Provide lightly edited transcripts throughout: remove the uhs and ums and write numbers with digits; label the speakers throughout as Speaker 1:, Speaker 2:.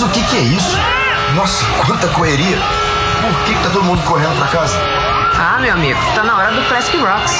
Speaker 1: o que é isso? Nossa, quanta correria. Por que tá todo mundo correndo pra casa?
Speaker 2: Ah, meu amigo, tá na hora do Classic Rocks.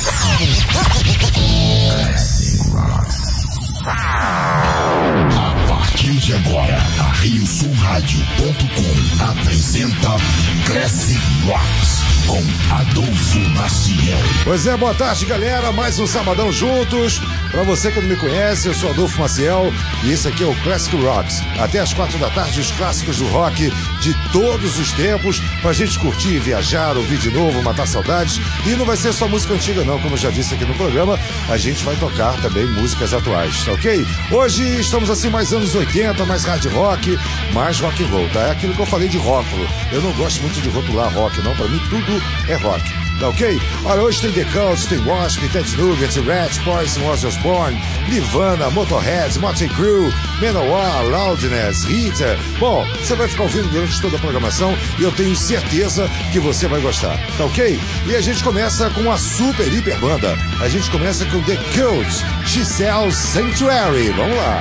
Speaker 3: A partir de agora, a RioSulRádio.com apresenta Classic Rocks com Adolfo Maciel.
Speaker 4: Pois é, boa tarde, galera. Mais um sabadão juntos. Pra você que não me conhece, eu sou Adolfo Maciel e esse aqui é o Classic Rocks. Até às 4 da tarde, os clássicos do rock de todos os tempos, pra gente curtir, viajar, ouvir de novo, matar saudades. E não vai ser só música antiga não, como eu já disse aqui no programa, a gente vai tocar também músicas atuais, tá ok? Hoje estamos assim mais anos 80, mais hard rock, mais rock and roll, tá? É aquilo que eu falei de rótulo. Eu não gosto muito de rotular rock, não. Pra mim tudo é rock. Tá ok? Olha, hoje tem The Cult, tem Wasp, Ted Nugget, Rat, Poison, Was Born, Nirvana, Motorhead, Motley Crue, Manowar, Loudness, Rita. Bom, você vai ficar ouvindo durante toda a programação e eu tenho certeza que você vai gostar, tá ok? E a gente começa com uma super hiper banda. A gente começa com The Cult, She Sells Sanctuary. Vamos lá.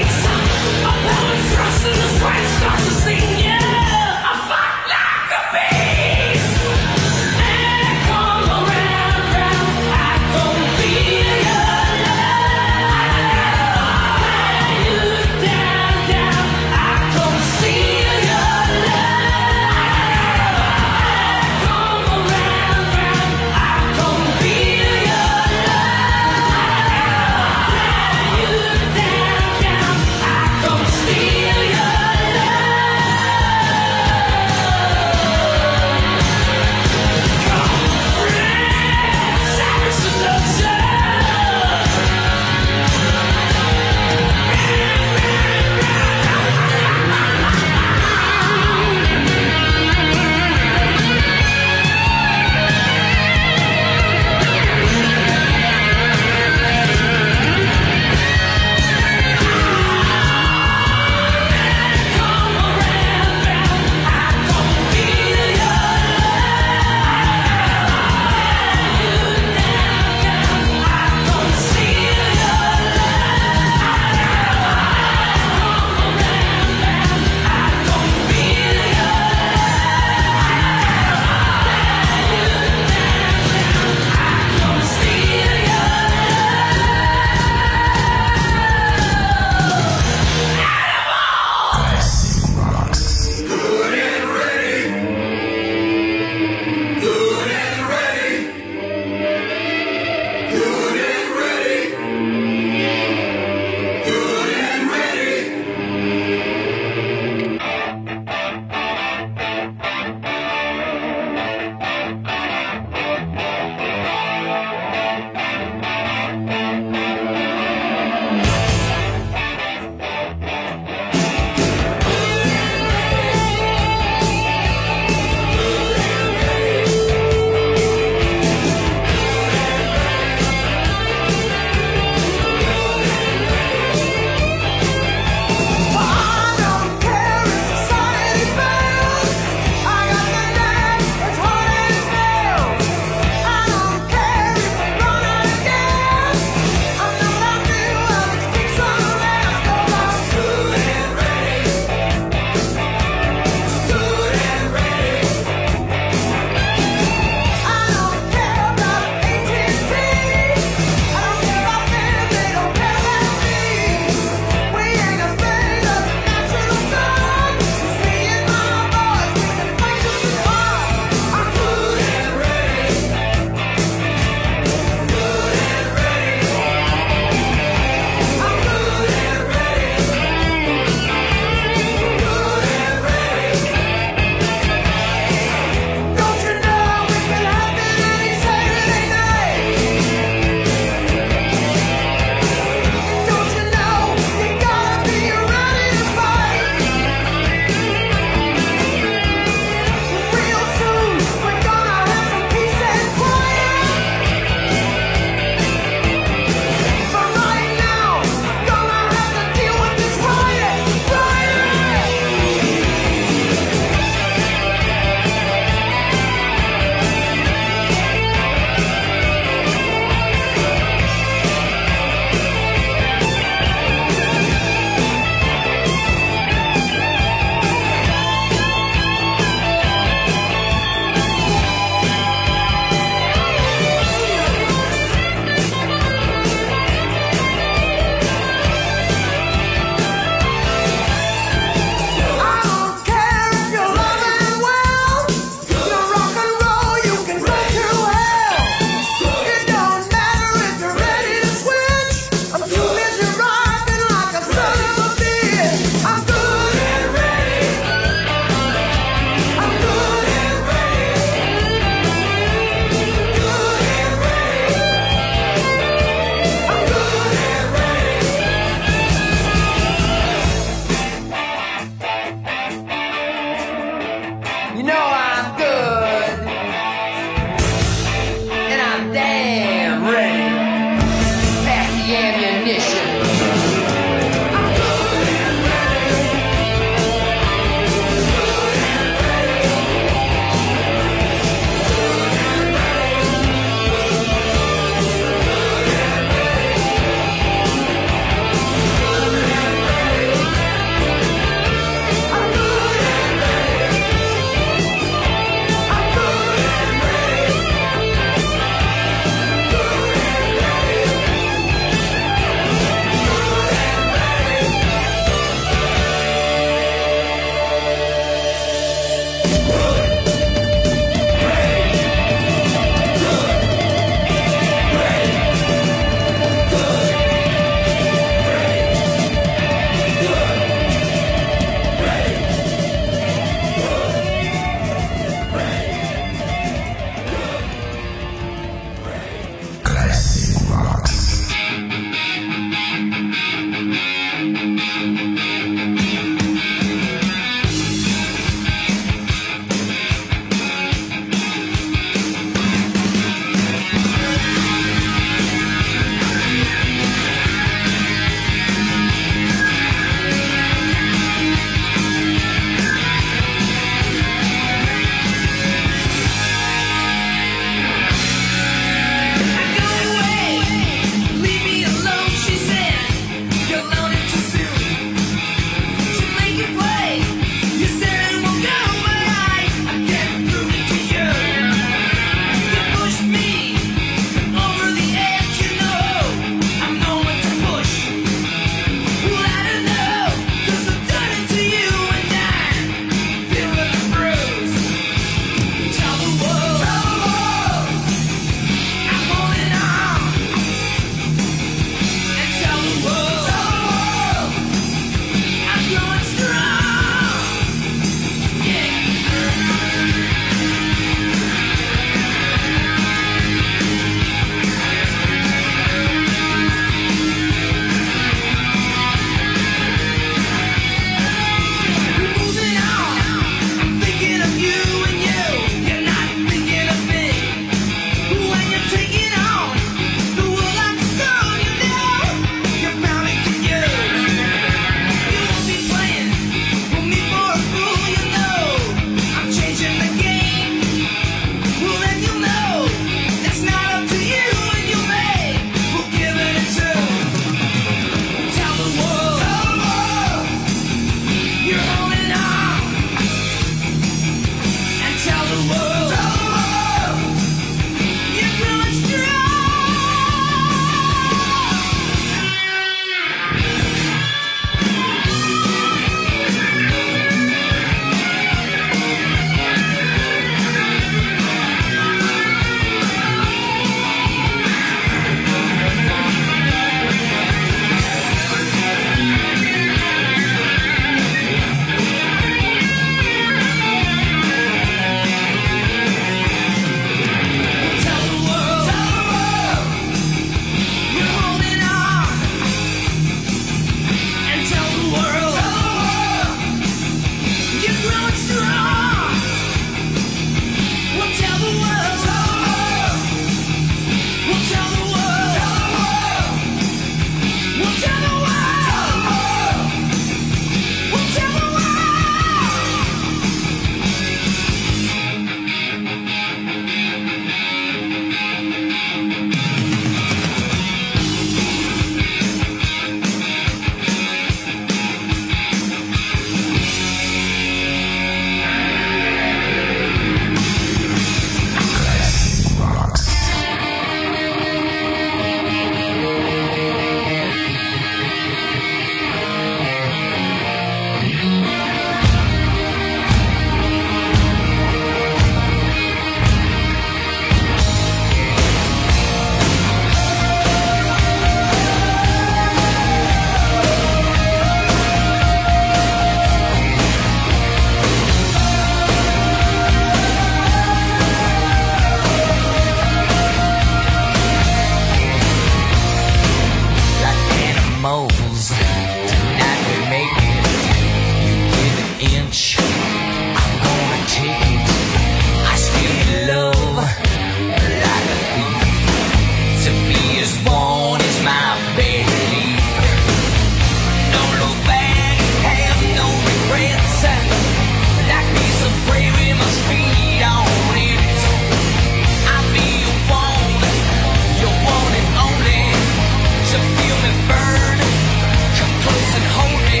Speaker 5: moles. Tonight we make it. You give an inch, I'm gonna take it. I steal love like a thief. To be as one is my belief. Don't look back, have no regrets. Like piece of prey, we must feed on it. I'll be your one and only. To feel me burn, come close and hold me.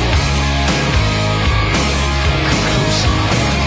Speaker 5: Come close and hold me.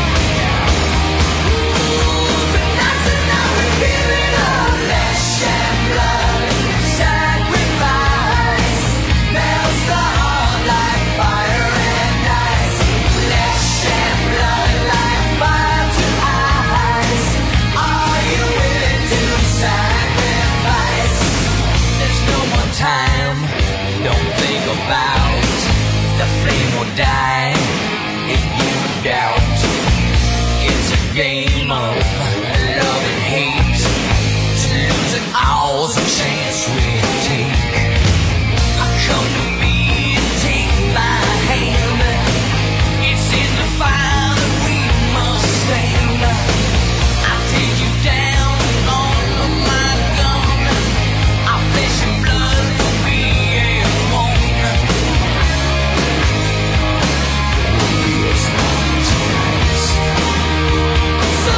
Speaker 5: Tonight's the night we're giving up flesh and blood. Sacrifice melts the heart like fire and ice. Flesh and blood like fire to ice. Are you willing to sacrifice? There's no more time, don't think about. The flame will die if you doubt. It's a game of love and hate. To lose it all's a chance we take. Come to me and take my hand. It's in the fire that we must stand. I'll take you down on my gun. Our flesh and blood will be as one. We'll be as one tonight. So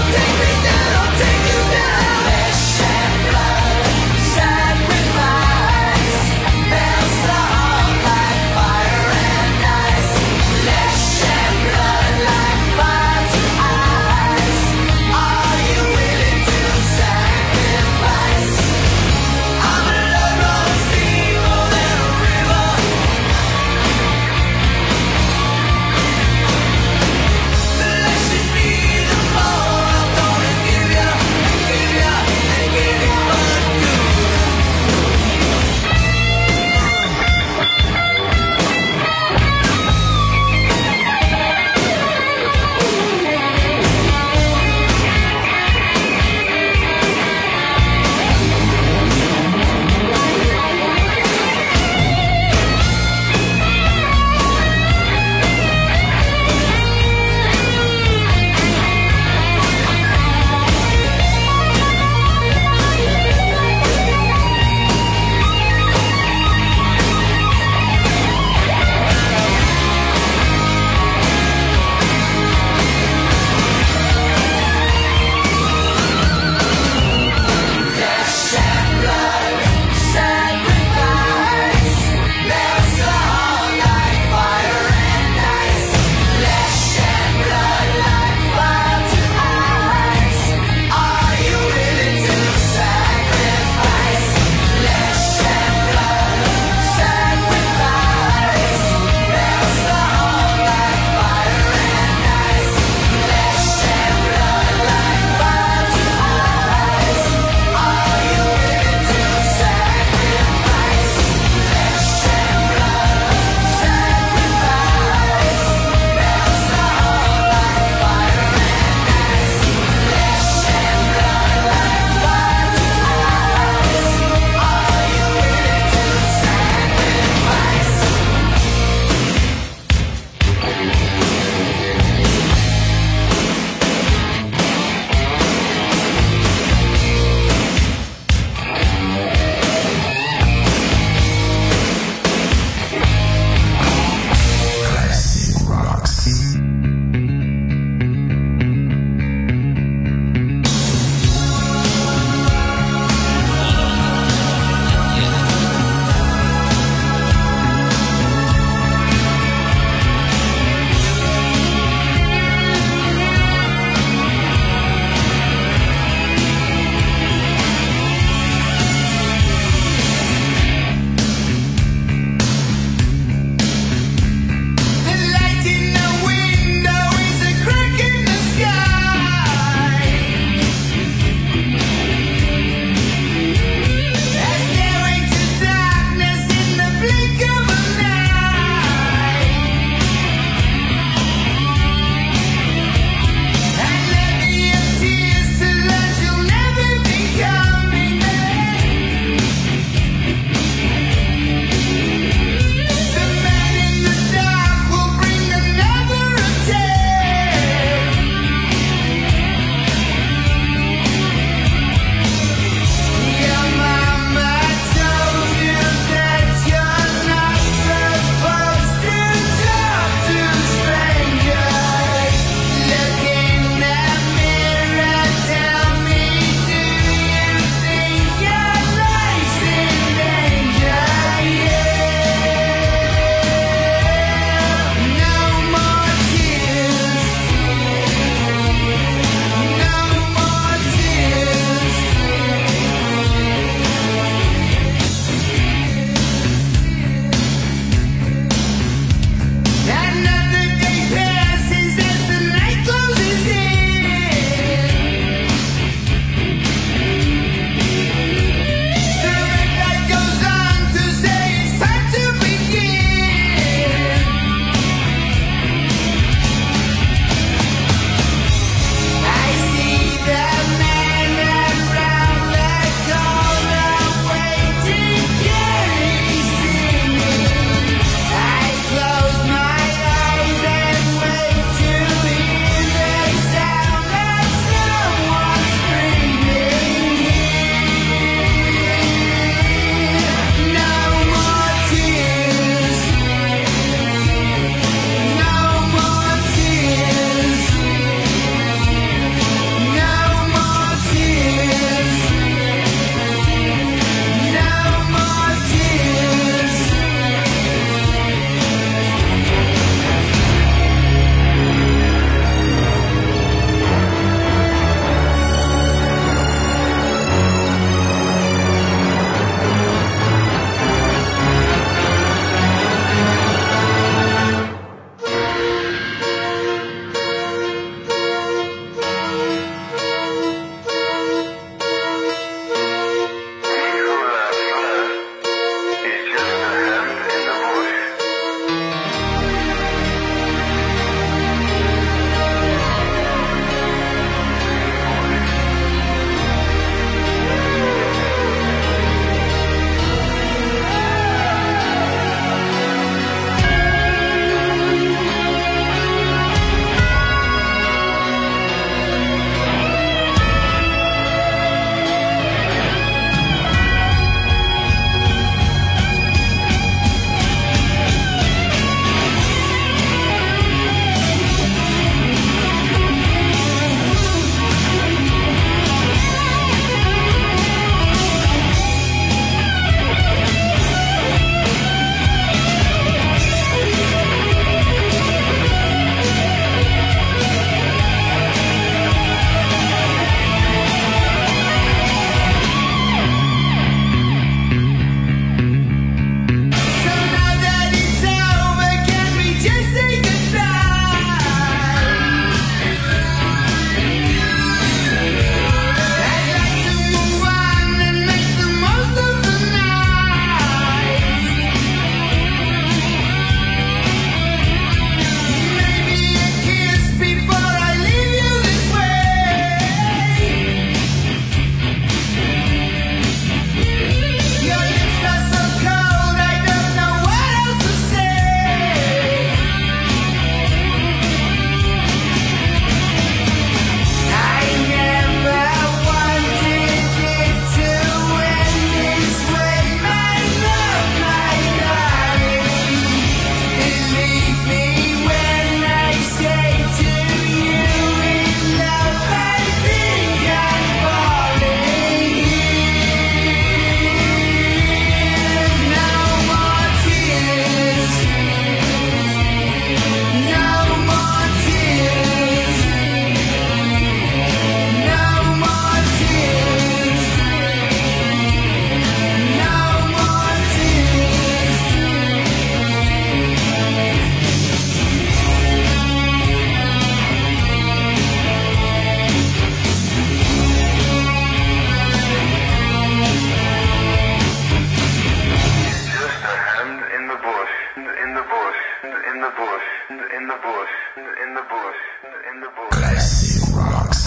Speaker 6: in the bush, in the bush, in the bush, in the bush, in the bush.
Speaker 3: Classic Rocks.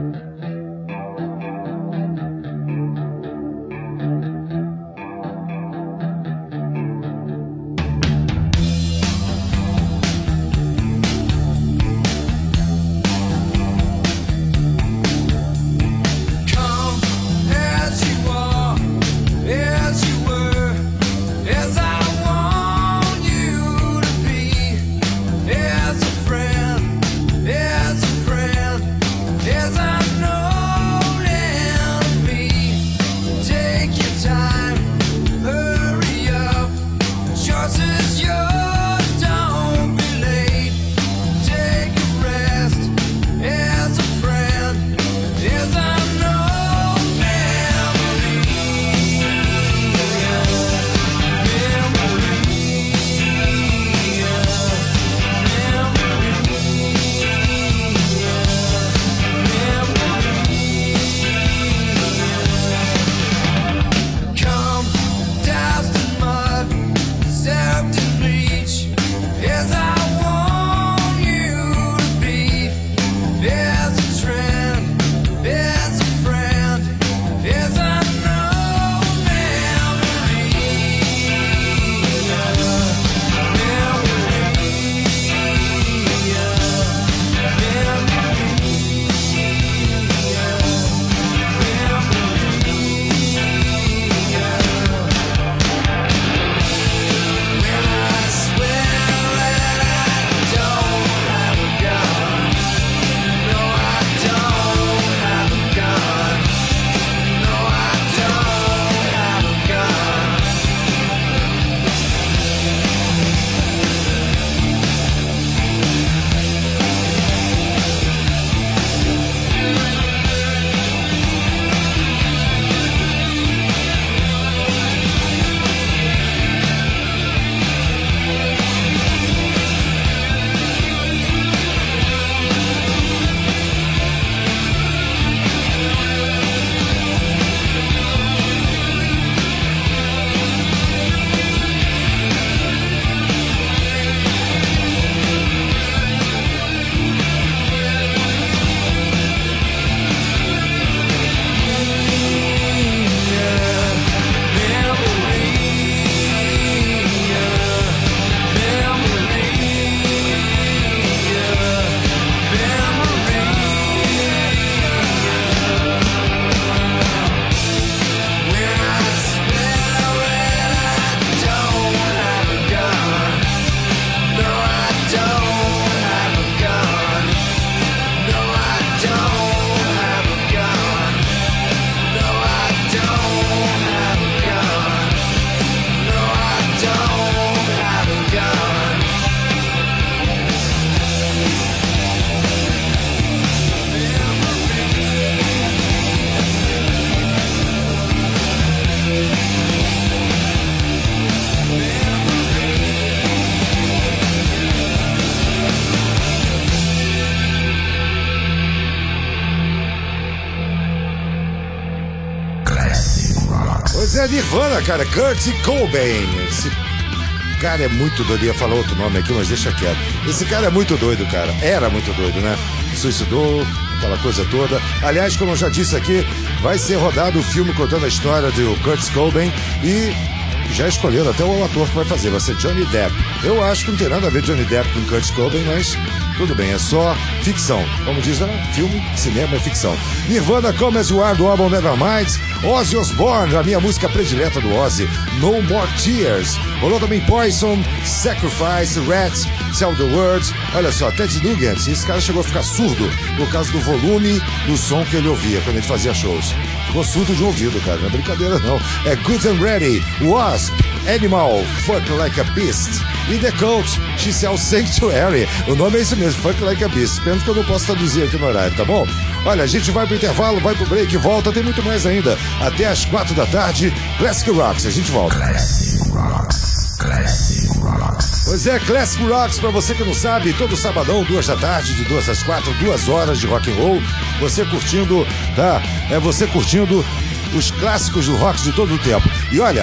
Speaker 4: Pois é, Nirvana, cara, Kurt Cobain. Esse cara é muito doido. Eu ia falar outro nome aqui, mas deixa quieto. Esse cara é muito doido, cara. Era muito doido, né? Suicidou, aquela coisa toda. Aliás, como eu já disse aqui, vai ser rodado o filme contando a história do Kurt Cobain e já escolheram até o ator que vai fazer. Vai ser Johnny Depp. Eu acho que não tem nada a ver Johnny Depp com Kurt Cobain, mas tudo bem, é só ficção. Como diz, filme, cinema é ficção. Nirvana, Come As You Are, do álbum Nevermind. Ozzy Osbourne, a minha música predileta do Ozzy, No More Tears. Rolou também Poison, Sacrifice, Rats, Tell the Words. Olha só, Ted Nugent, esse cara chegou a ficar surdo por causa do volume do som que ele ouvia quando ele fazia shows. Ficou surdo de ouvido, cara, não é brincadeira não. É Good and Ready, Wasp, Animal, Fuck Like a Beast. E The Cult, She Sells Sanctuary. O nome é isso mesmo, Fuck Like a Beast. Pena que eu não posso traduzir aqui no horário, tá bom? Olha, a gente vai pro intervalo, vai pro break, volta, tem muito mais ainda. Até às 4 da tarde, Classic Rocks, a gente volta.
Speaker 3: Classic Rocks, Classic Rocks.
Speaker 4: Pois é, Classic Rocks, pra você que não sabe, todo sabadão, 2 da tarde, de 2 às 4, 2 horas de rock and roll. Você curtindo, tá? É você curtindo os clássicos do rock de todo o tempo. E olha,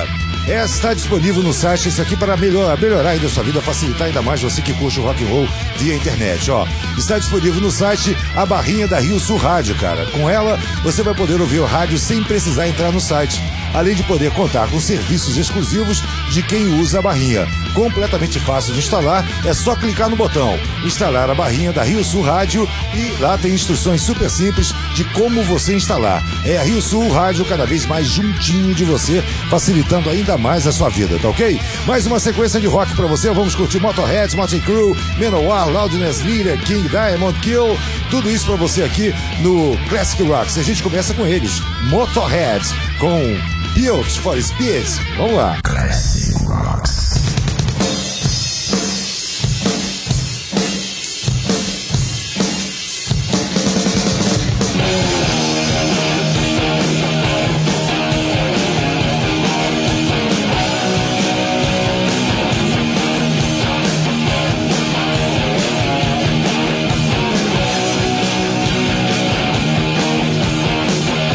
Speaker 4: Está disponível no site, isso aqui para melhorar ainda a sua vida, facilitar ainda mais você que curte o rock and roll via internet, ó. Está disponível no site a barrinha da Rio Sul Rádio, cara. Com ela, você vai poder ouvir o rádio sem precisar entrar no site, além de poder contar com serviços exclusivos de quem usa a barrinha. Completamente fácil de instalar, é só clicar no botão instalar a barrinha da Rio Sul Rádio e lá tem instruções super simples de como você instalar. É a Rio Sul Rádio cada vez mais juntinho de você, facilitando ainda mais a sua vida, tá ok? Mais uma sequência de rock pra você, vamos curtir Motorhead, Motley Crue, Manowar, Loudness Leader, King Diamond, Kill, tudo isso pra você aqui no Classic Rocks. E a gente começa com eles, Motorhead, com Built for Speed. Vamos lá.
Speaker 3: Classic Rocks.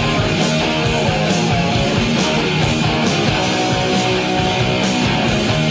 Speaker 5: Thank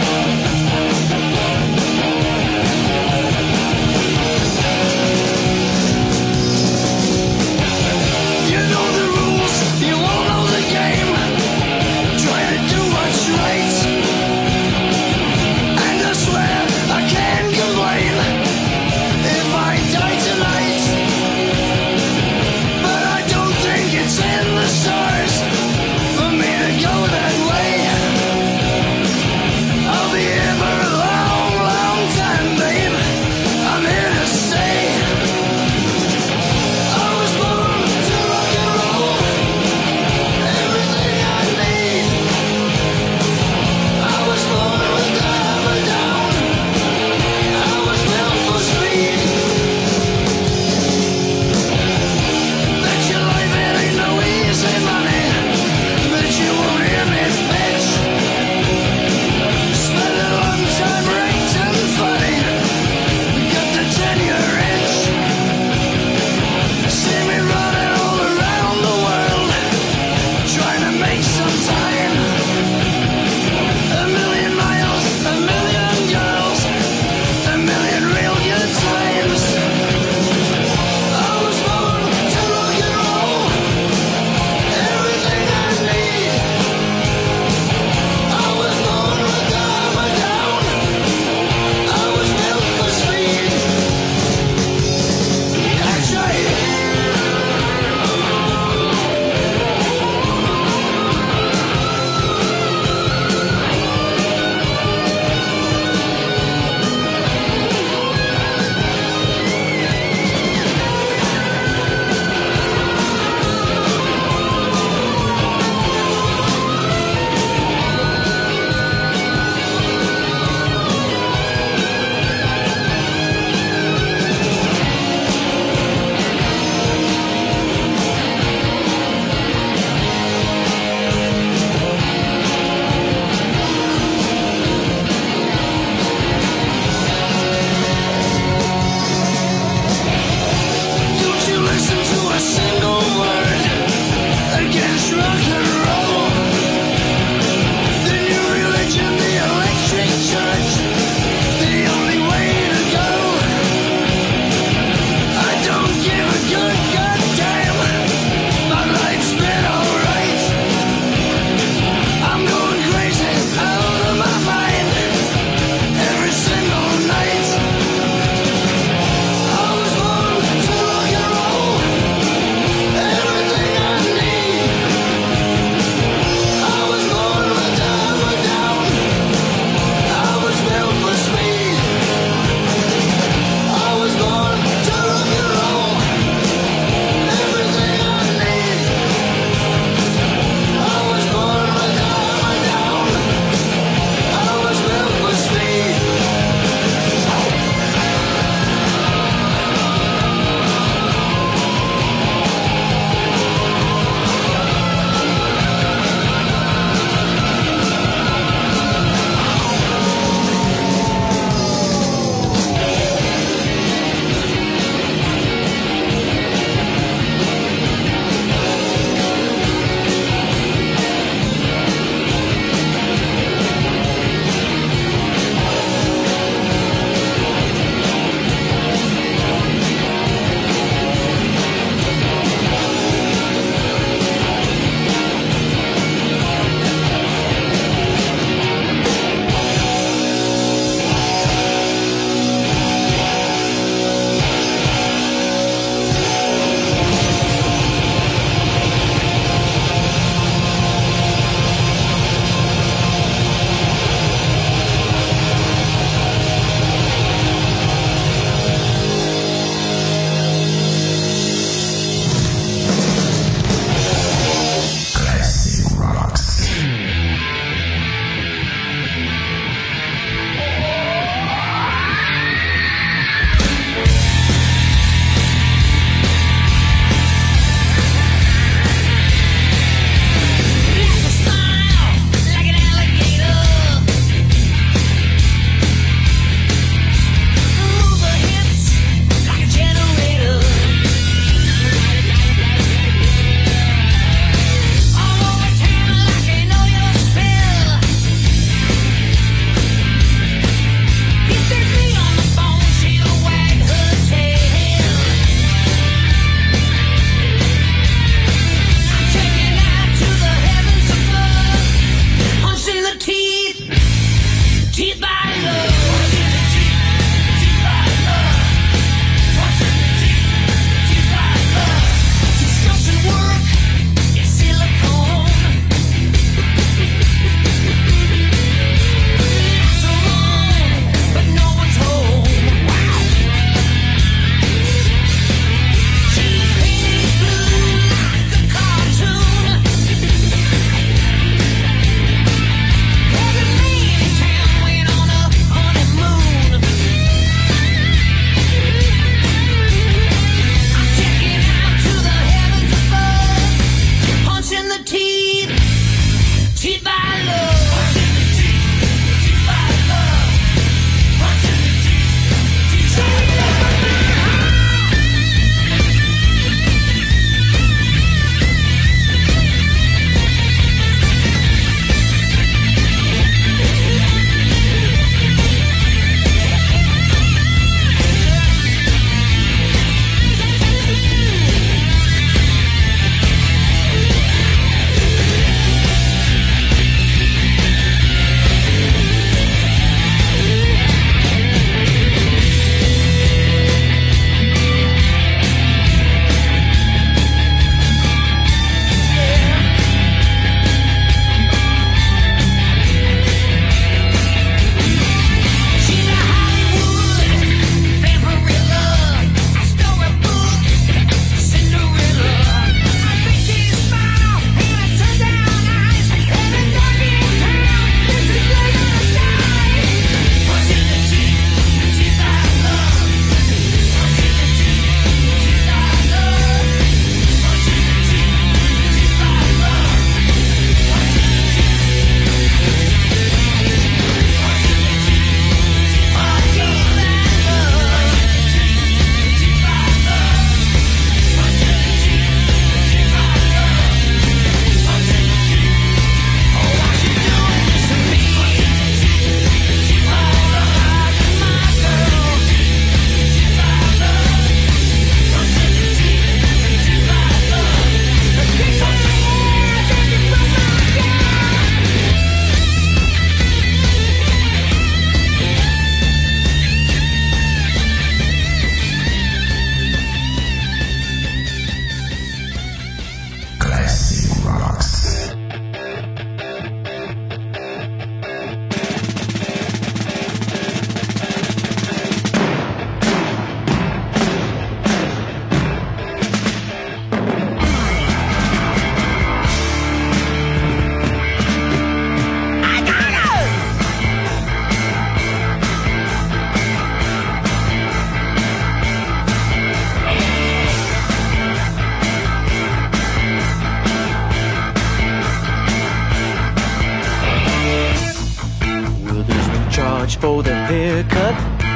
Speaker 7: for the haircut,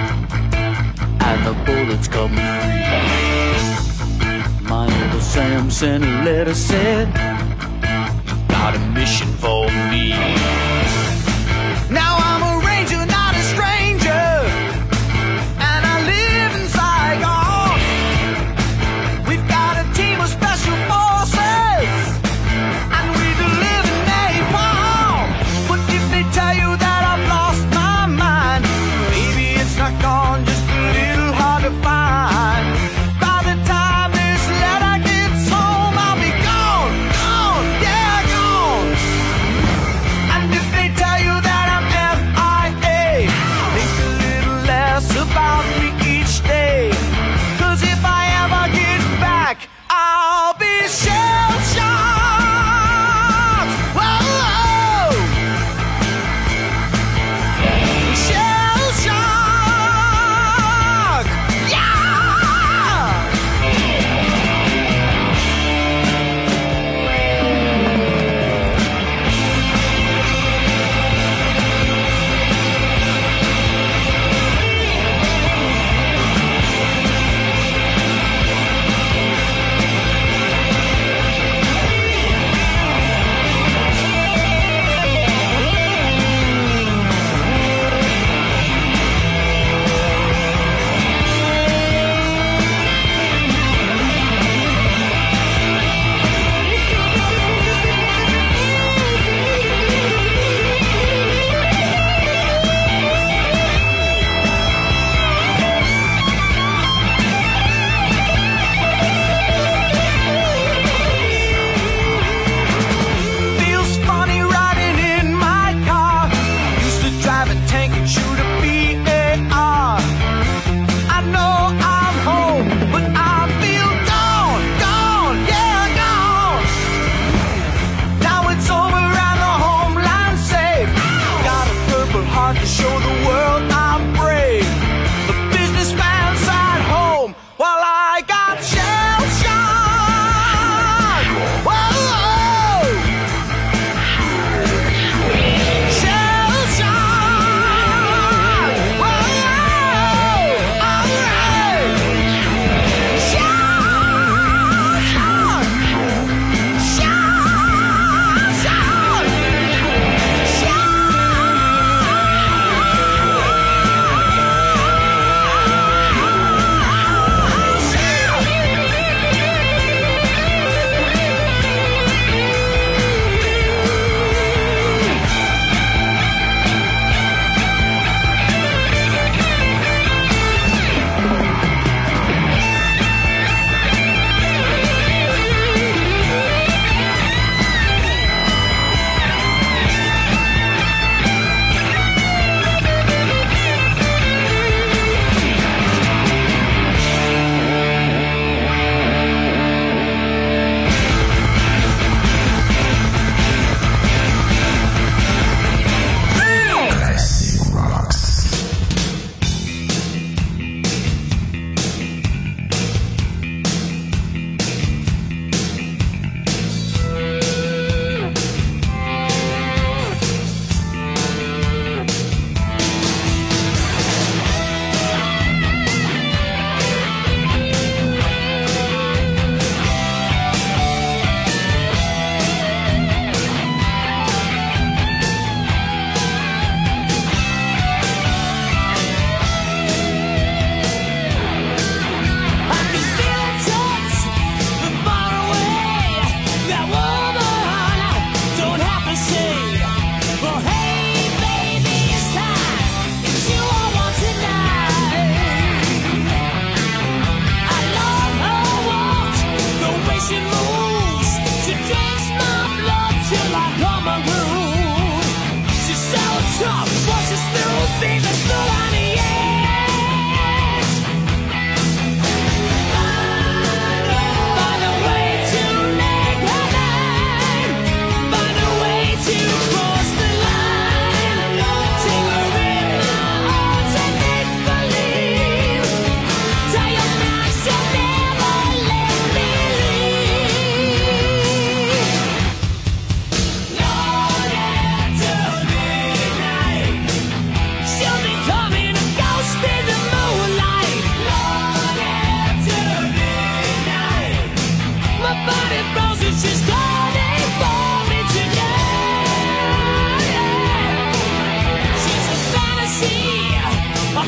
Speaker 7: and the bullets come free. My Uncle Sam sent a letter, said, got a mission for me. Now I'm a ranger, not a stranger, and I live in Saigon. We've got a team of special forces, and we deliver napalm. But if they tell you that I've lost my mind, maybe it's not gone, just a little hard to find. By the time this letter gets home, I'll be gone, gone, yeah, gone. And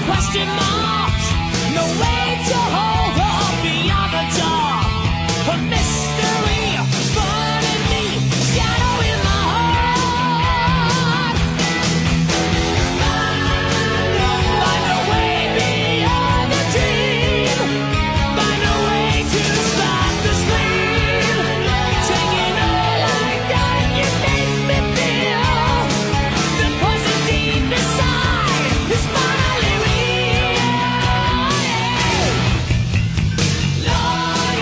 Speaker 5: question marks. No way to hold her beyond the door. A mystery burning me, shadow in my heart. Find a way beyond the dream. Find a way to stop the scream. Taking all I got, you make me feel. The poison deep inside is finally real. Lord,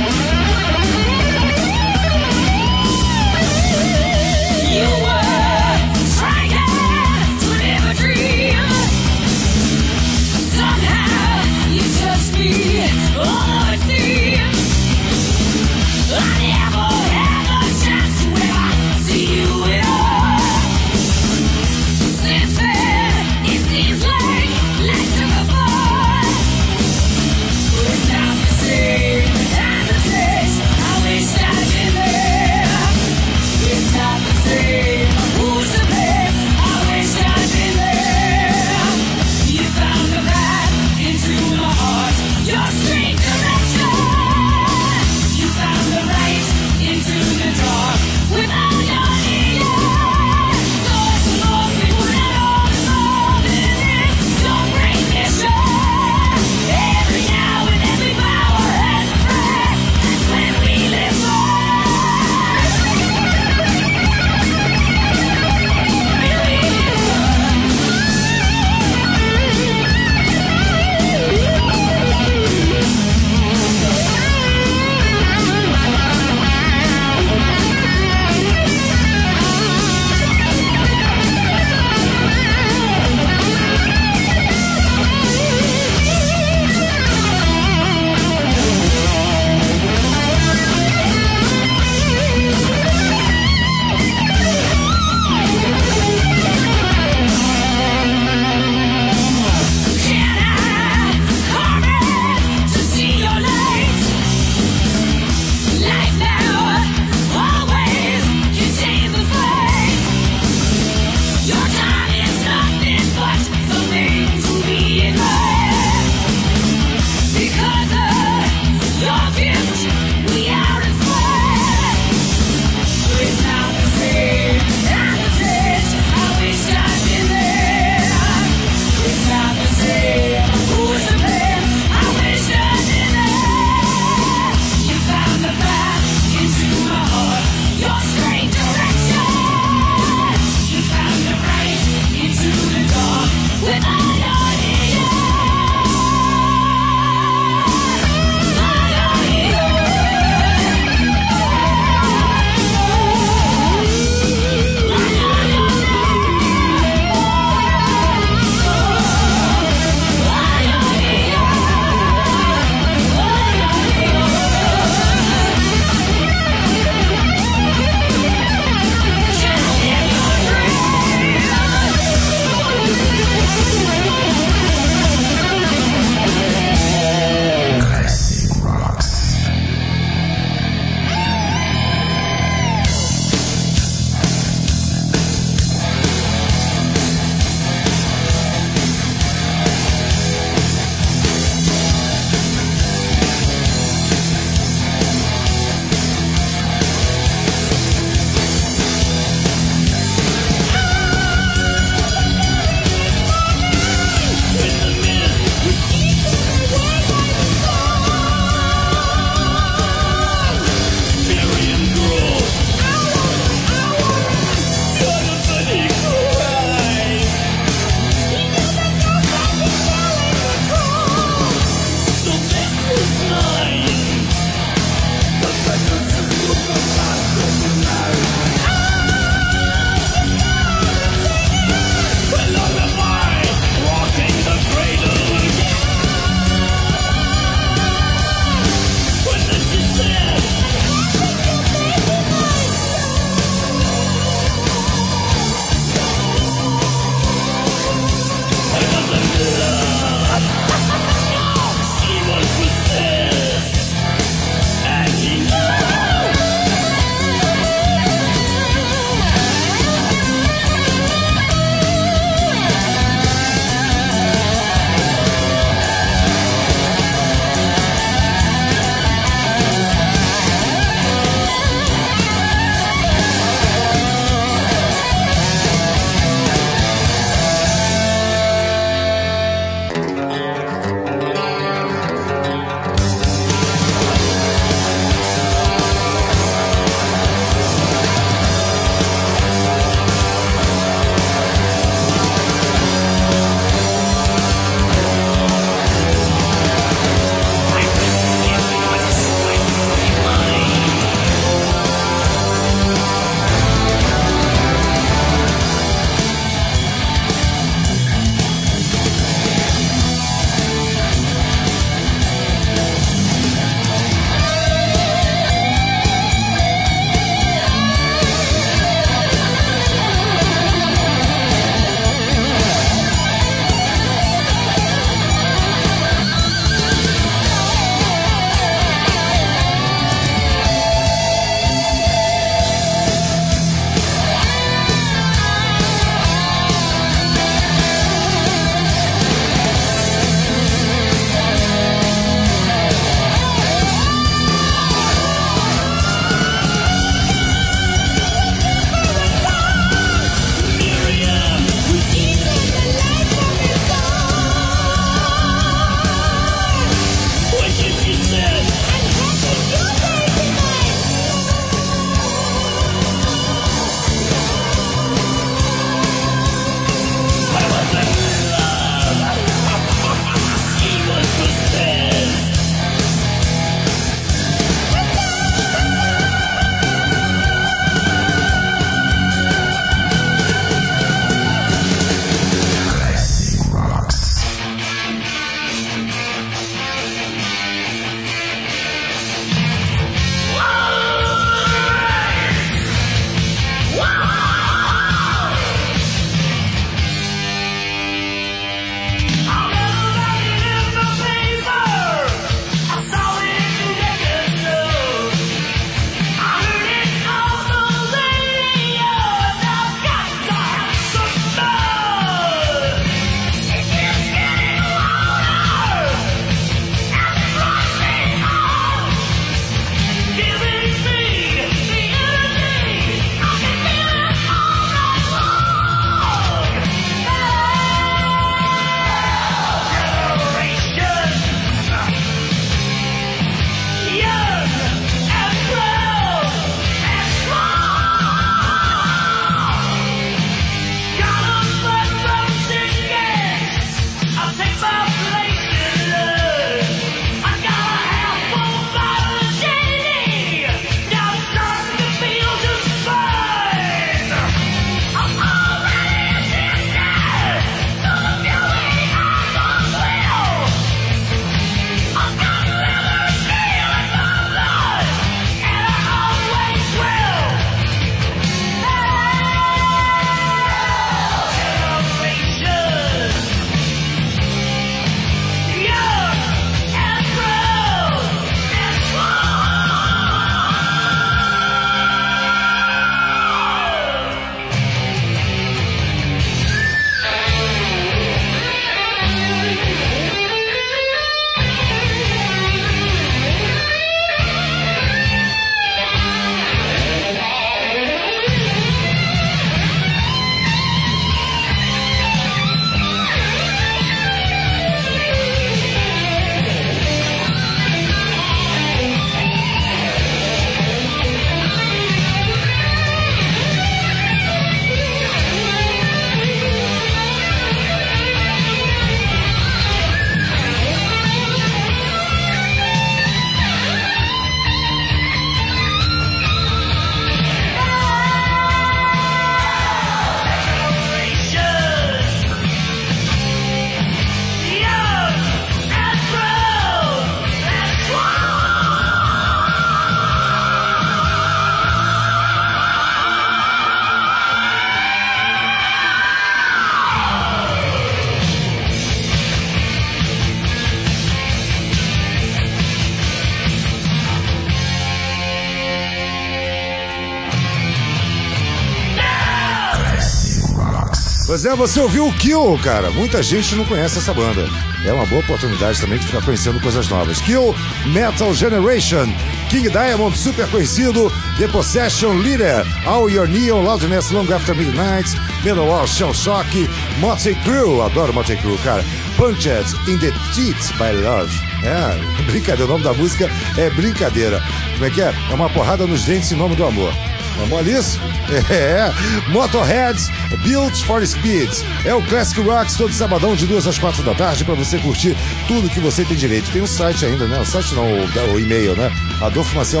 Speaker 4: Pois é, você ouviu o Kill, cara. Muita gente não conhece essa banda. É uma boa oportunidade também de ficar conhecendo coisas novas. Kill, Metal Generation, King Diamond, super conhecido, The Possession, Leader, All Your Neon, Loudness, Long After Midnight, Manowar, Shell Shock, Motley Crue, adoro Motley Crue, cara. Punched in the Teeth by Love. É, brincadeira, o nome da música é brincadeira. Como é que é? É uma porrada nos dentes em nome do amor. É mole isso? É. Motorhead, Built for Speed. É o Classic Rocks todo sabadão de 2 às 4 da tarde pra você curtir tudo que você tem direito. Tem um site ainda, né? O site não, o e-mail, né? adolfomaciel@,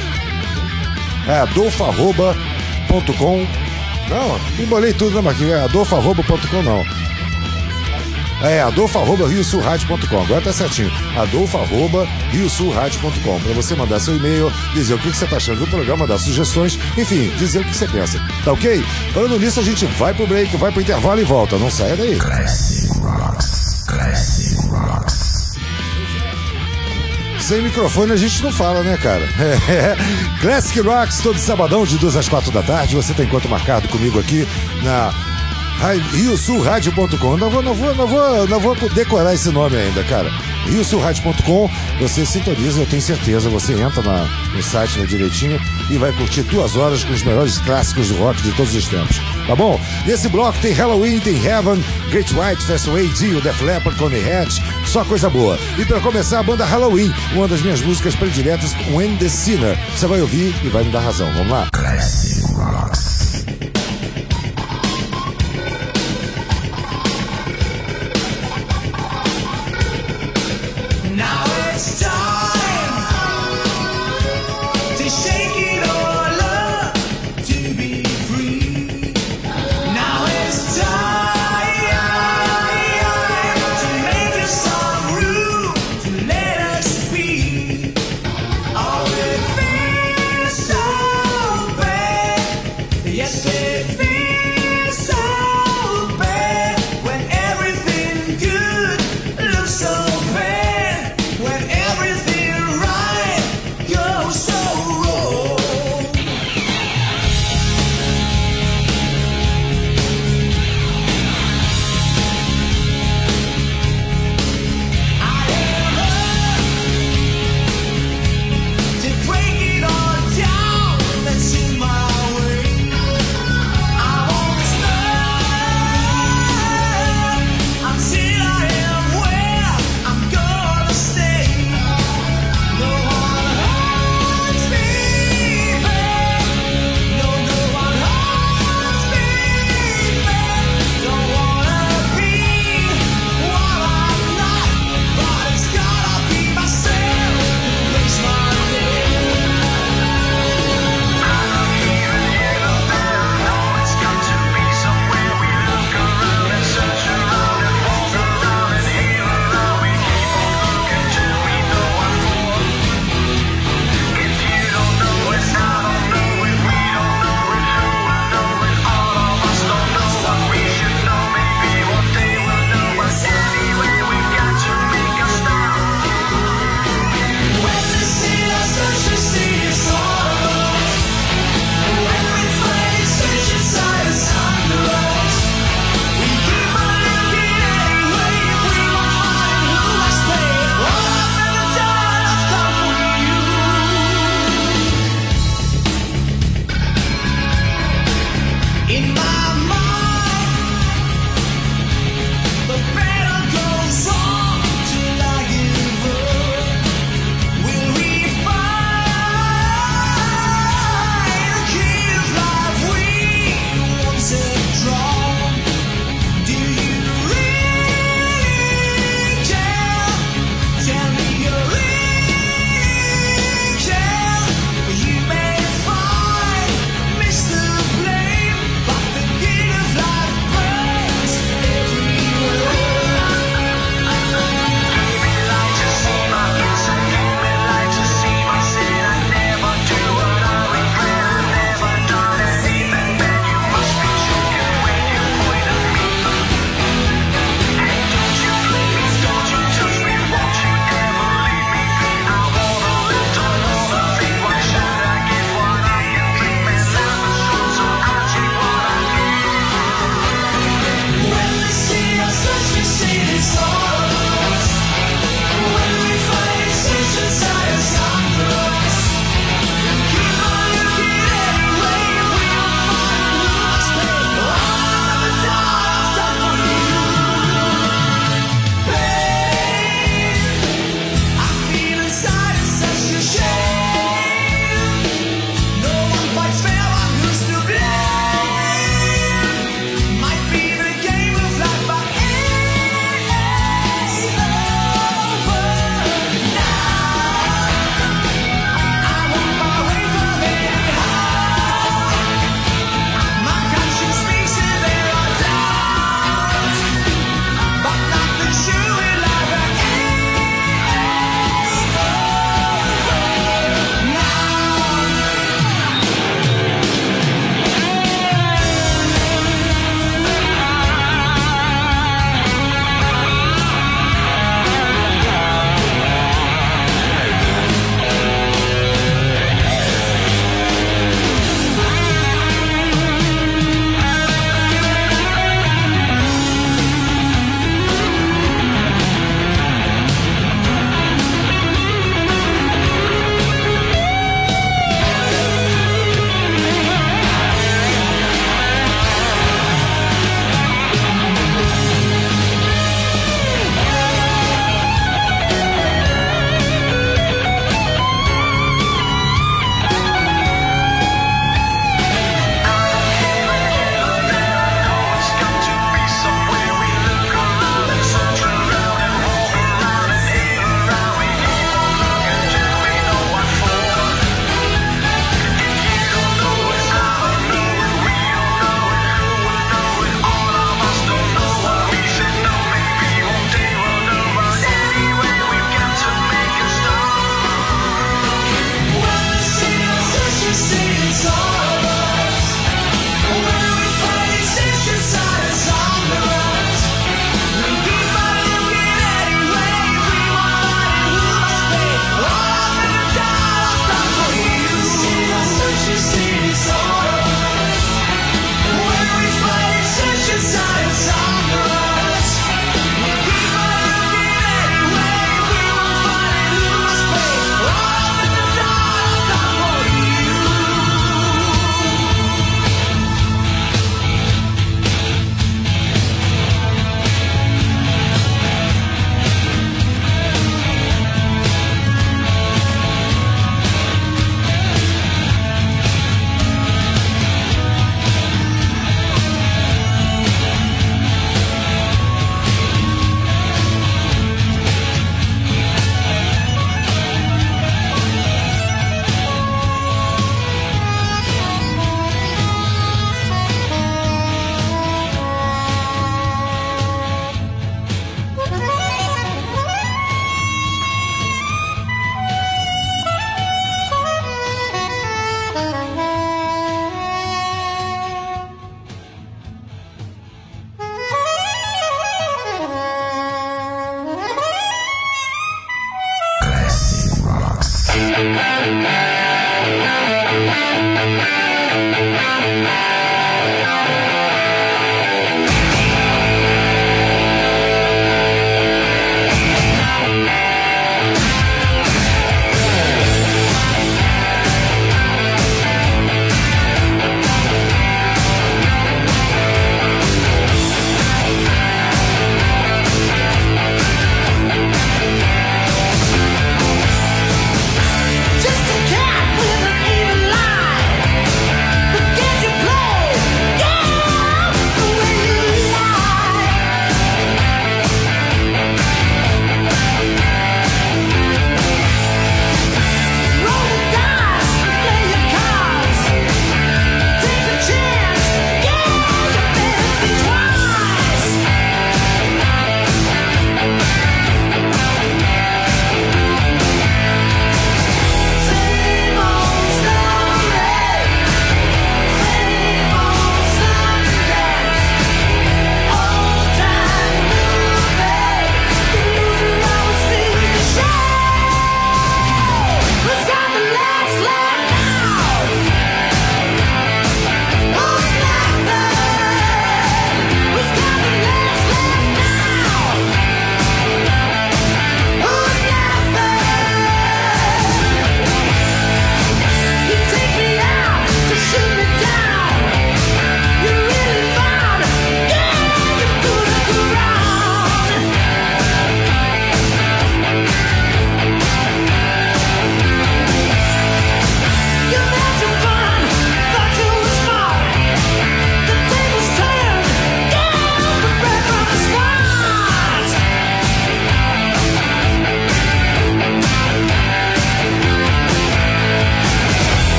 Speaker 4: adolfo@.com. Não, embolei tudo, né, Marquinhos? É adolfo@.com não. É, adolfo@riosulradio.com. Agora tá certinho. adolfo@riosulradio.com. Pra você mandar seu e-mail, dizer o que você tá achando do programa, dar sugestões, enfim, dizer o que você pensa. Tá ok? Falando nisso, a gente vai pro break, vai pro intervalo e volta. Não saia daí.
Speaker 3: Classic Rocks. Classic Rocks.
Speaker 4: Sem microfone a gente não fala, né, cara? Classic Rocks, todo sabadão de 2 às 4 da tarde. Você tem encontro marcado comigo aqui na riosulradio.com. Não vou decorar esse nome ainda, cara. riosulradio.com, você sintoniza, eu tenho certeza, você entra no site, né, direitinho, e vai curtir 2 horas com os melhores clássicos do rock de todos os tempos, tá bom? Nesse bloco tem Halloween, tem Heaven, Great White, Fastway, Dio, Def Leppard, Coney Hatch, só coisa boa. E pra começar, a banda Halloween, uma das minhas músicas prediletas, When the Sinner. Você vai ouvir e vai me dar razão, vamos lá?
Speaker 3: Classic Rocks.
Speaker 5: Now it's time to shake it all up to be free. Now it's time to make us some room to let us be. Oh, it feels so bad. Yes, it feels so bad when everything good looks so bad. When everything right goes so wrong. I am up to break it all down that's in my way. I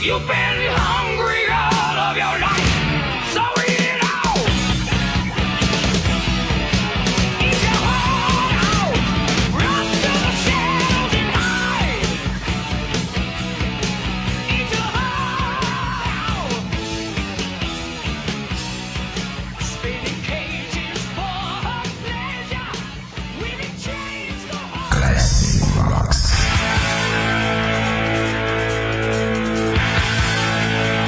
Speaker 5: You've been hungry all of your life, so eat it all. Eat your heart out, run to the shadows and hide. Eat your heart out. Spinning cages for her pleasure, weaving chains for her.
Speaker 3: Classic rocks.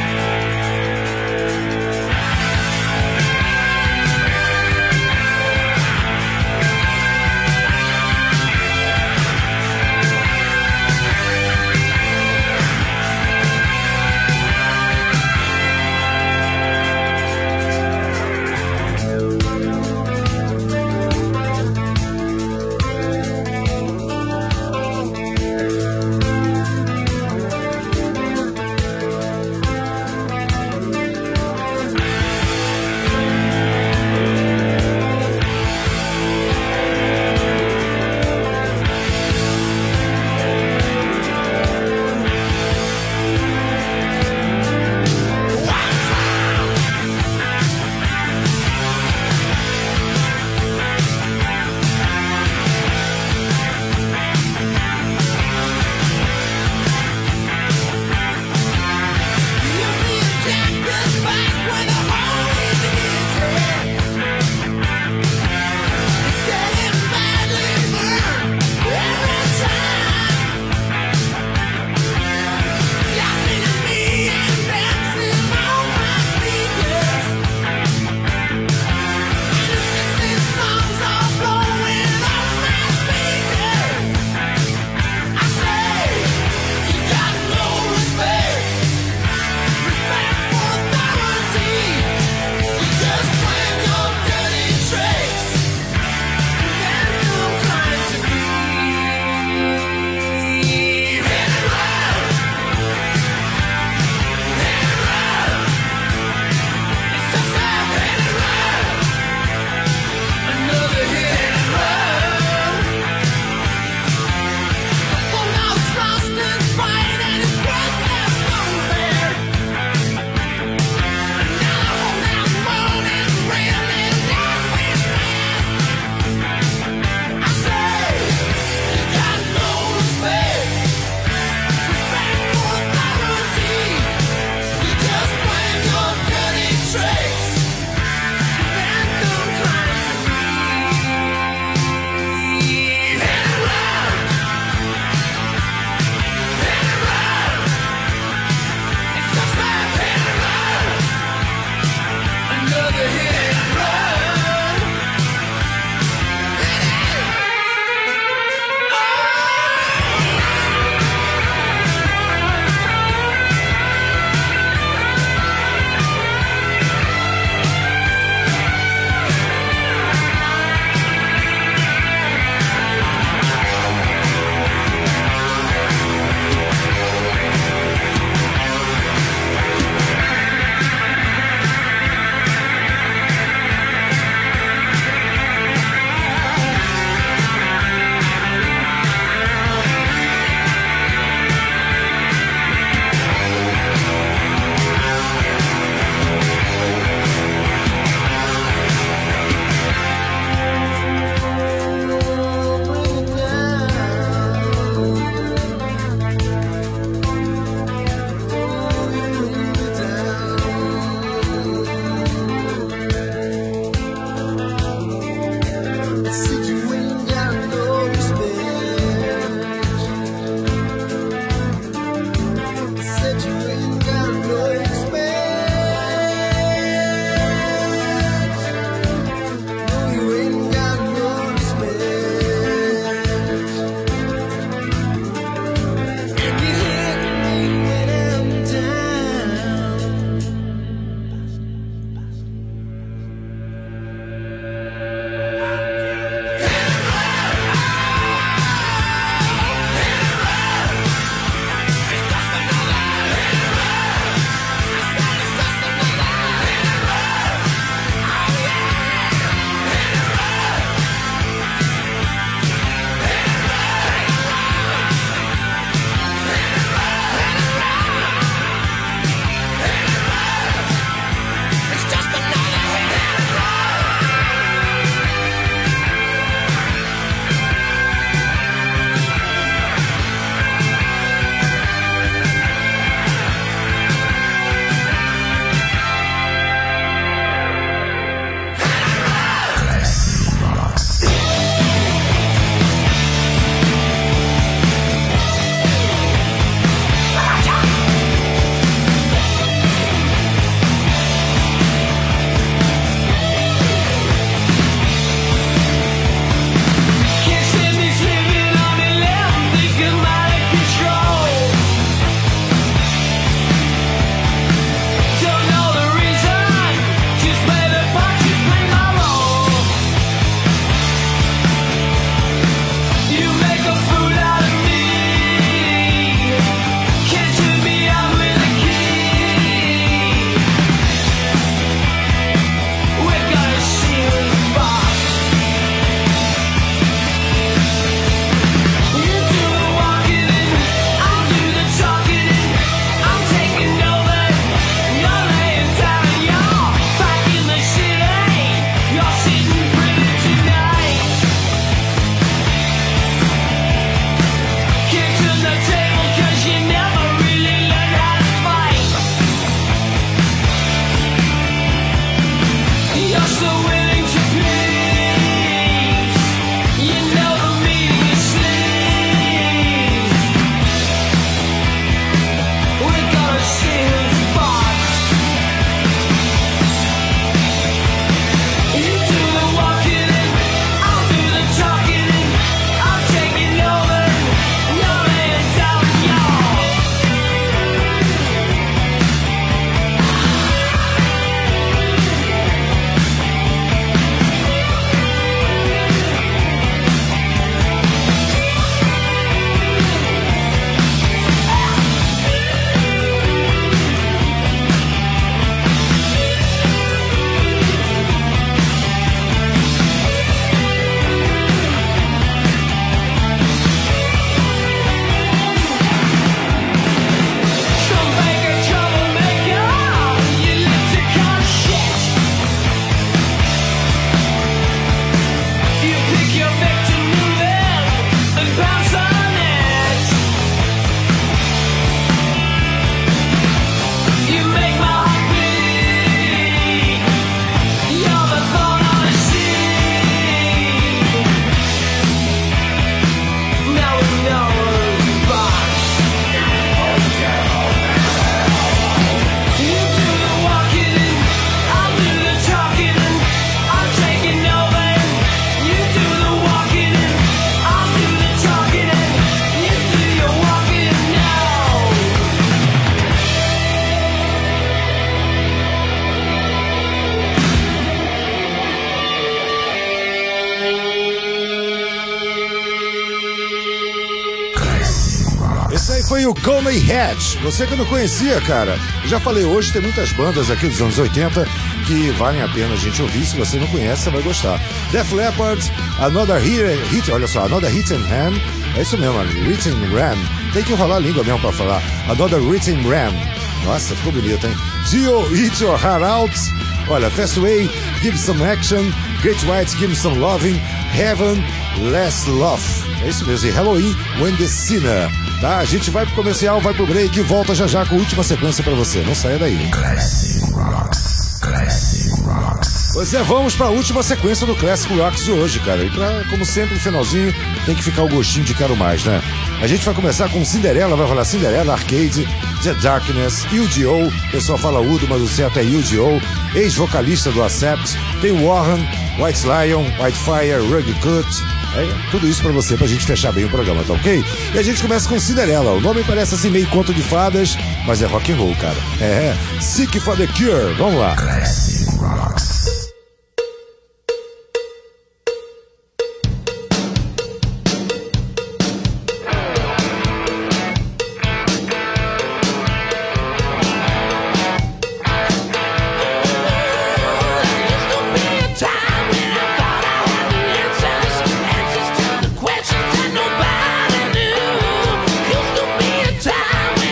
Speaker 4: foi o Coney Hatch. Você que não conhecia, cara. Já falei hoje, tem muitas bandas aqui dos anos 80 que valem a pena a gente ouvir. Se você não conhece, você vai gostar. Def Leppard, Another Hit, olha só, Another Hit and Ram. É isso mesmo, Written Ram. Tem que enrolar a língua mesmo pra falar. Another Written Ram. Nossa, ficou bonito, hein? Dio, Eat Your Heart Out. Olha, Fastway, Give Some Action. Great White, Give Some Loving. Heaven, Less Love. É isso mesmo, e Halloween, When the Sinner. Tá, a gente vai pro comercial, vai pro break e volta já já com a última sequência pra você. Não saia daí.
Speaker 3: Classic Rocks. Classic Rocks.
Speaker 4: Pois é, vamos pra última sequência do Classic Rocks de hoje, cara. E pra, como sempre, no finalzinho, tem que ficar o gostinho de quero mais, né? A gente vai começar com Cinderella, vai rolar Cinderella, Arcade, The Darkness, UGO, o pessoal fala Udo, mas o certo é UGO, ex-vocalista do Accept, tem Warren, White Lion, Whitefire, Rugged Cut, tudo isso pra você, pra gente fechar bem o programa, tá ok? E a gente começa com Cinderella, o nome parece assim meio conto de fadas, mas é rock and roll, cara. Seek for the Cure, vamos lá.
Speaker 3: Classic Rocks.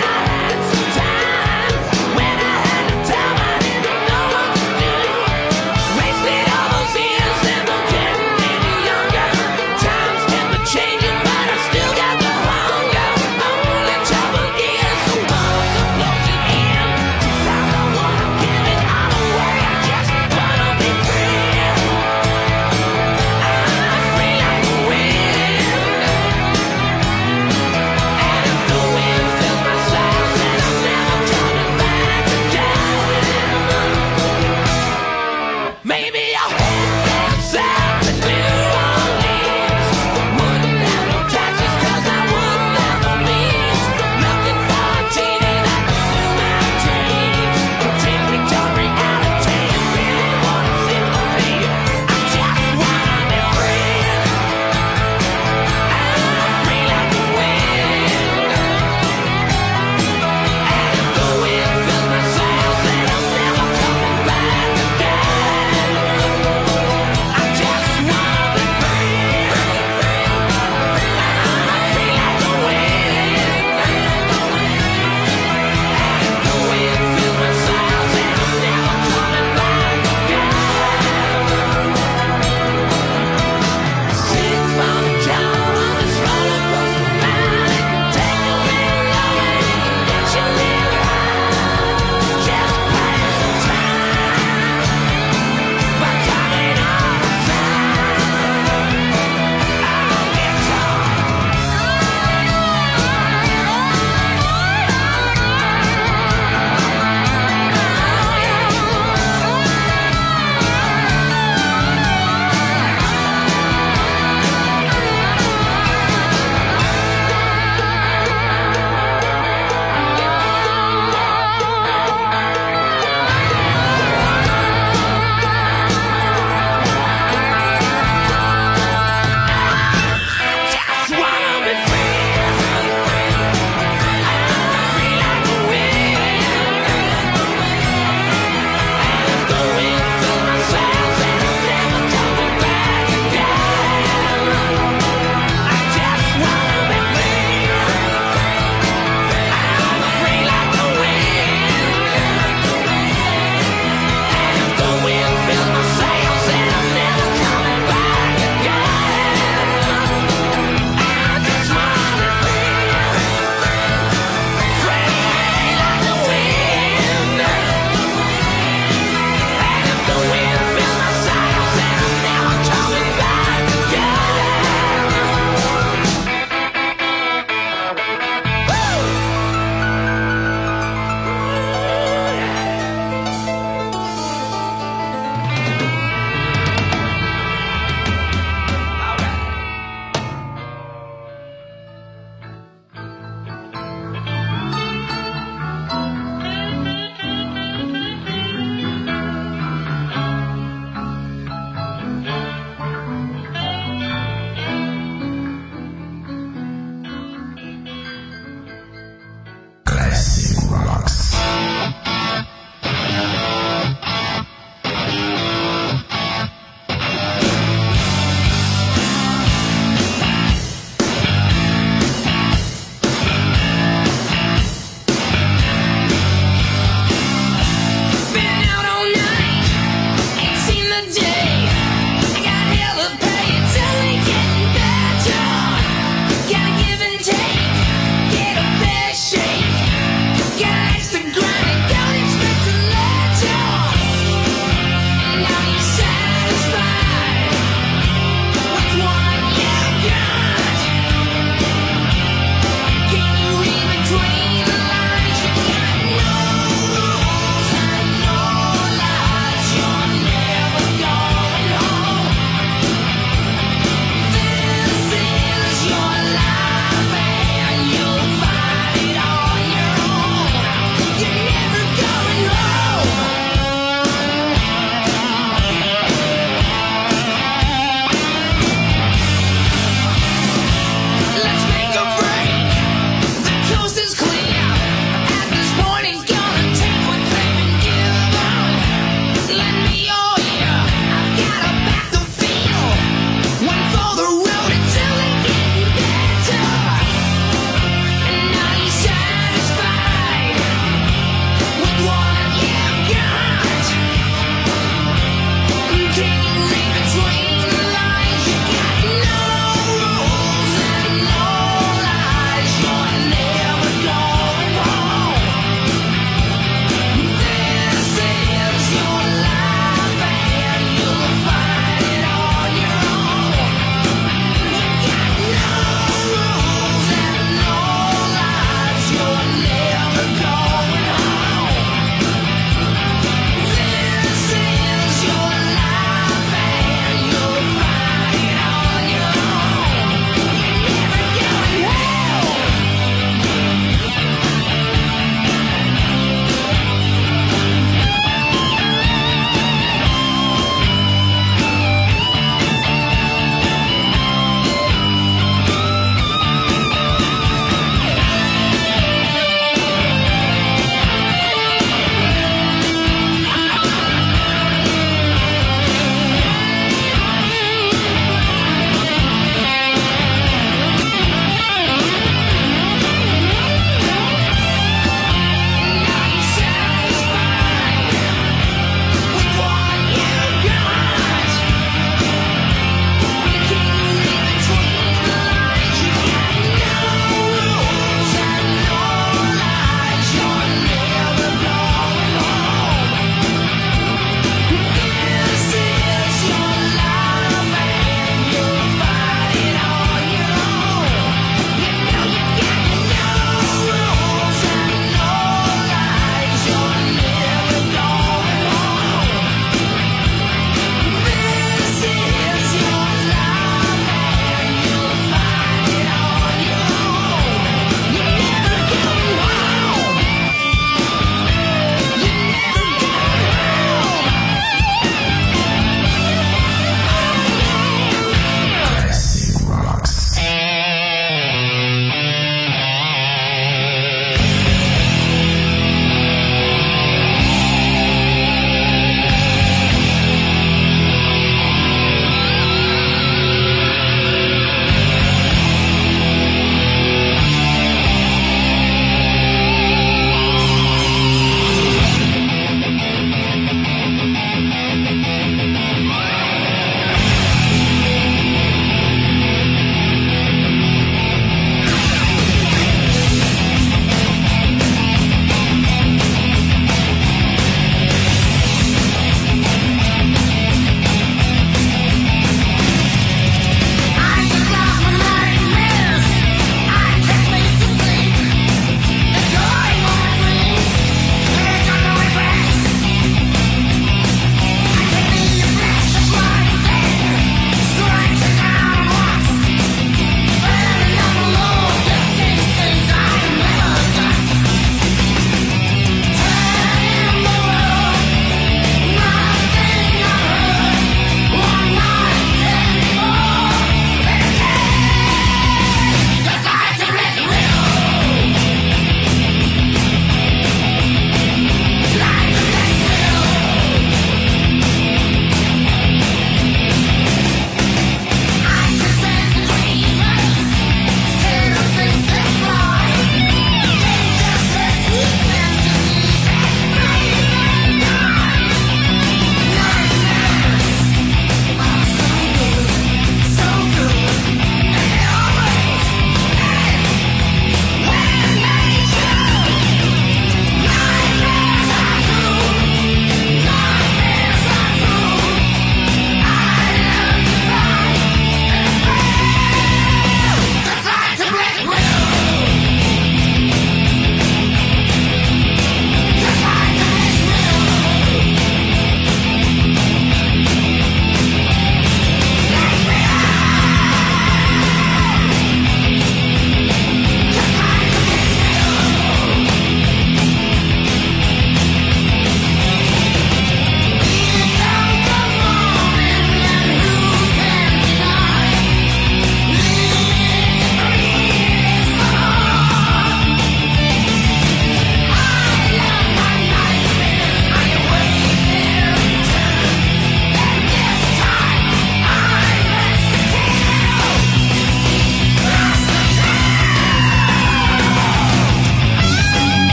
Speaker 5: Time when I had to tell, I didn't know what to do.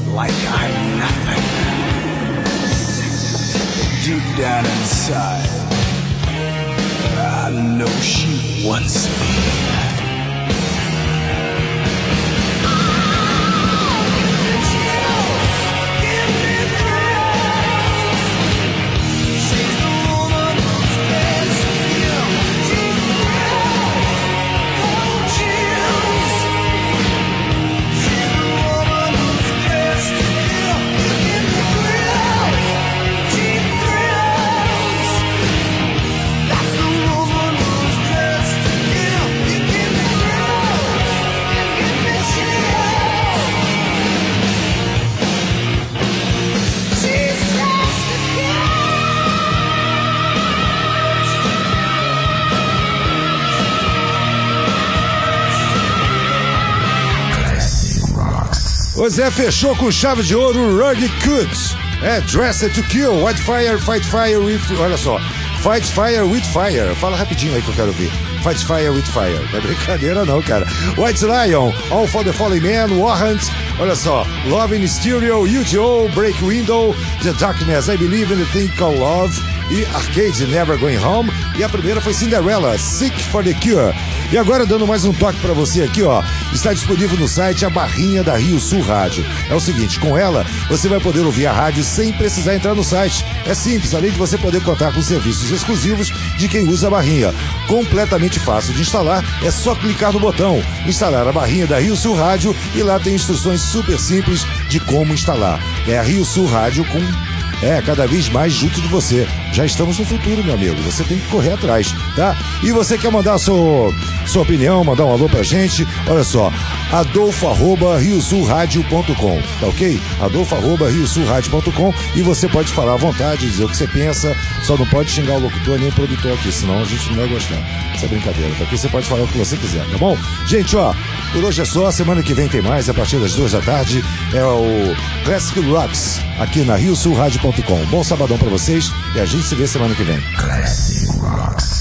Speaker 3: like I'm nothing. Deep down inside, I know she wants me.
Speaker 4: O Zé fechou com chave de ouro Rugged Cut. Dressed to Kill, White Fire, Fight Fire with... Olha só, Fight Fire with Fire. Fala rapidinho aí que eu quero ver. Fight Fire with Fire. Não é brincadeira não, cara. White Lion, All for the Fallen Man, Warrant. Olha só, Love in Stereo, UTO, Break Window, The Darkness, I Believe in the Thing Called Love e Arcade, Never Going Home. E a primeira foi Cinderella, Sick for the Cure. E agora dando mais um toque pra você aqui, ó, está disponível no site a barrinha da Rio Sul Rádio. É o seguinte, com ela você vai poder ouvir a rádio sem precisar entrar no site. É simples, além de você poder contar com serviços exclusivos de quem usa a barrinha. Completamente fácil de instalar, é só clicar no botão, instalar a barrinha da Rio Sul Rádio e lá tem instruções super simples de como instalar. É a Rio Sul Rádio com... cada vez mais junto de você. Já estamos no futuro, meu amigo. Você tem que correr atrás, tá? E você quer mandar a sua opinião, mandar um alô pra gente? Olha só, adolfo@riosulradio.com, tá ok? adolfo@riosulradio.com e você pode falar à vontade, dizer o que você pensa, só não pode xingar o locutor nem o produtor aqui, senão a gente não vai gostar. Isso é brincadeira, tá? Aqui você pode falar o que você quiser, tá bom? Gente, ó, por hoje é só, semana que vem tem mais, a partir das 2 da tarde, é o Classic Rocks, aqui na riosulradio.com. Bom sabadão pra vocês e a gente se vê semana que vem.
Speaker 3: Classic Rocks.